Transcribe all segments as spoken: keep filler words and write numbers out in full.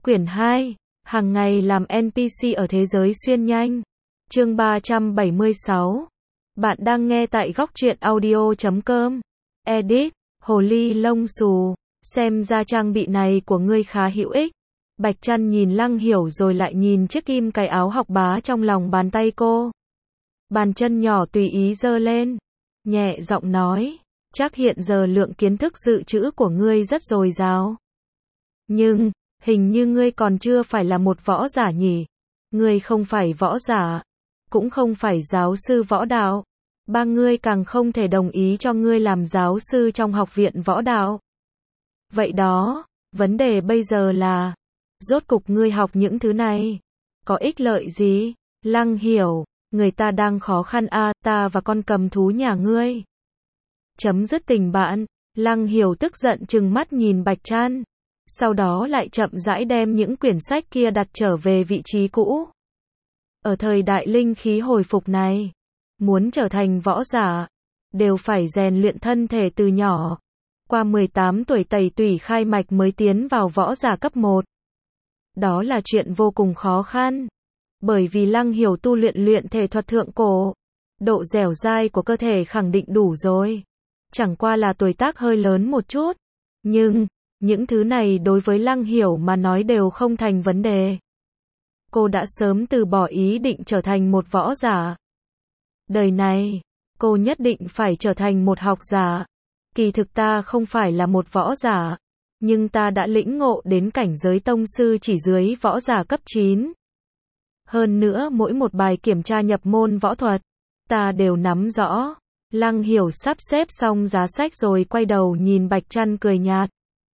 Quyển hai, hàng ngày làm en pê xê ở thế giới xuyên nhanh. Chương ba trăm bảy mươi sáu. Bạn đang nghe tại góc truyện audio chấm com. Edit, hồ ly lông xù, xem ra trang bị này của ngươi khá hữu ích. Bạch Trăn nhìn Lăng Hiểu rồi lại nhìn chiếc kim cài áo học bá trong lòng bàn tay cô. Bàn chân nhỏ tùy ý giơ lên, nhẹ giọng nói, chắc hiện giờ lượng kiến thức dự trữ của ngươi rất dồi dào. Nhưng, hình như ngươi còn chưa phải là một võ giả nhỉ? Ngươi không phải võ giả, cũng không phải giáo sư võ đạo. Ba ngươi càng không thể đồng ý cho ngươi làm giáo sư trong học viện võ đạo. Vậy đó, vấn đề bây giờ là, rốt cục ngươi học những thứ này, có ích lợi gì? Lăng Hiểu, người ta đang khó khăn a, à, ta và con cầm thú nhà ngươi. Chấm dứt tình bạn, Lăng Hiểu tức giận trừng mắt nhìn Bạch Trăn. Sau đó lại chậm rãi đem những quyển sách kia đặt trở về vị trí cũ. Ở thời đại linh khí hồi phục này, muốn trở thành võ giả, đều phải rèn luyện thân thể từ nhỏ. Qua mười tám tuổi tẩy tủy khai mạch mới tiến vào võ giả cấp một. Đó là chuyện vô cùng khó khăn. Bởi vì Lăng Hiểu tu luyện luyện thể thuật thượng cổ, độ dẻo dai của cơ thể khẳng định đủ rồi. Chẳng qua là tuổi tác hơi lớn một chút. Nhưng, những thứ này đối với Lăng Hiểu mà nói đều không thành vấn đề. Cô đã sớm từ bỏ ý định trở thành một võ giả. Đời này, cô nhất định phải trở thành một học giả. Kỳ thực ta không phải là một võ giả, nhưng ta đã lĩnh ngộ đến cảnh giới tông sư chỉ dưới võ giả cấp chín. Hơn nữa mỗi một bài kiểm tra nhập môn võ thuật, ta đều nắm rõ. Lăng Hiểu sắp xếp xong giá sách rồi quay đầu nhìn Bạch Trăn cười nhạt.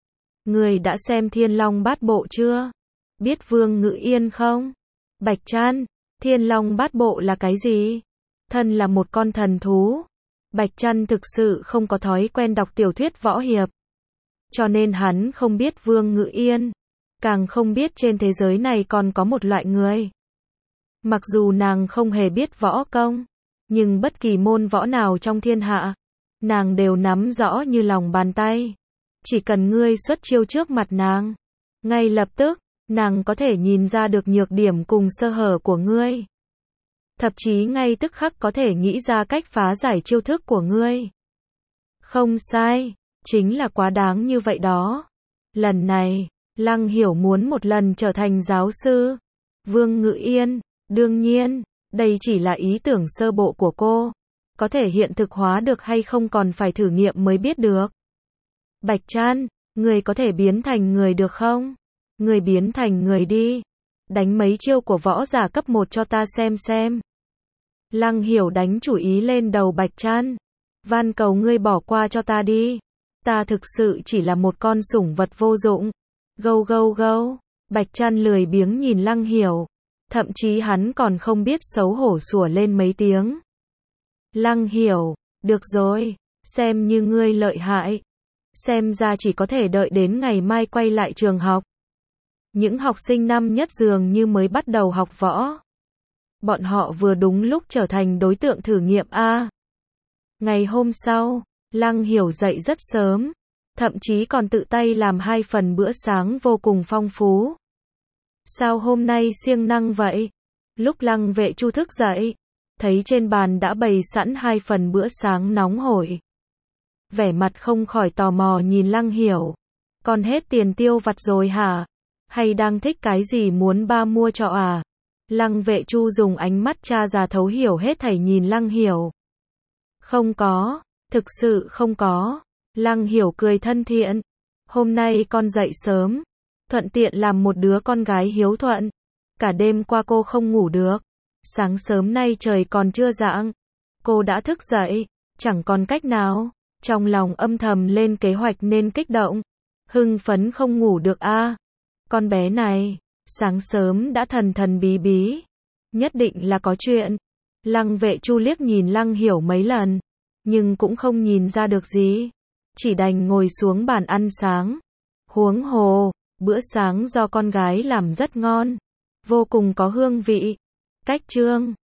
Ngươi đã xem Thiên Long Bát Bộ chưa? Biết Vương Ngự Yên không? Bạch Trăn, Thiên Long Bát Bộ là cái gì? Thân là một con thần thú. Bạch Trăn thực sự không có thói quen đọc tiểu thuyết võ hiệp. Cho nên hắn không biết Vương Ngự Yên. Càng không biết trên thế giới này còn có một loại người. Mặc dù nàng không hề biết võ công, nhưng bất kỳ môn võ nào trong thiên hạ, nàng đều nắm rõ như lòng bàn tay. Chỉ cần ngươi xuất chiêu trước mặt nàng, ngay lập tức, nàng có thể nhìn ra được nhược điểm cùng sơ hở của ngươi. Thậm chí ngay tức khắc có thể nghĩ ra cách phá giải chiêu thức của ngươi. Không sai, chính là quá đáng như vậy đó. Lần này, Lăng Hiểu muốn một lần trở thành giáo sư. Vương Ngự Yên, đương nhiên, đây chỉ là ý tưởng sơ bộ của cô. Có thể hiện thực hóa được hay không còn phải thử nghiệm mới biết được. Bạch Trăn, người có thể biến thành người được không? Người biến thành người đi. Đánh mấy chiêu của võ giả cấp một cho ta xem xem. Lăng Hiểu đánh chủ ý lên đầu Bạch Trăn. Van cầu ngươi bỏ qua cho ta đi. Ta thực sự chỉ là một con sủng vật vô dụng. Gâu gâu gâu. Bạch Trăn lười biếng nhìn Lăng Hiểu. Thậm chí hắn còn không biết xấu hổ sủa lên mấy tiếng. Lăng Hiểu, được rồi, xem như ngươi lợi hại. Xem ra chỉ có thể đợi đến ngày mai quay lại trường học. Những học sinh năm nhất dường như mới bắt đầu học võ. Bọn họ vừa đúng lúc trở thành đối tượng thử nghiệm A. Ngày hôm sau, Lăng Hiểu dậy rất sớm, thậm chí còn tự tay làm hai phần bữa sáng vô cùng phong phú. Sao hôm nay siêng năng vậy? Lúc Lăng Vệ Chu thức dậy, thấy trên bàn đã bày sẵn hai phần bữa sáng nóng hổi. Vẻ mặt không khỏi tò mò nhìn Lăng Hiểu. Còn hết tiền tiêu vặt rồi hả? Hay đang thích cái gì muốn ba mua cho à? Lăng Vệ Chu dùng ánh mắt cha già thấu hiểu hết thảy nhìn Lăng Hiểu. Không có, thực sự không có. Lăng Hiểu cười thân thiện. Hôm nay con dậy sớm, thuận tiện làm một đứa con gái hiếu thuận. Cả đêm qua cô không ngủ được. Sáng sớm nay trời còn chưa rạng, cô đã thức dậy, chẳng còn cách nào. Trong lòng âm thầm lên kế hoạch nên kích động, hưng phấn không ngủ được a. À, con bé này, sáng sớm đã thần thần bí bí, nhất định là có chuyện. Lăng Vệ Chu liếc nhìn Lăng Hiểu mấy lần, nhưng cũng không nhìn ra được gì, chỉ đành ngồi xuống bàn ăn sáng. Huống hồ, bữa sáng do con gái làm rất ngon, vô cùng có hương vị. Cách chương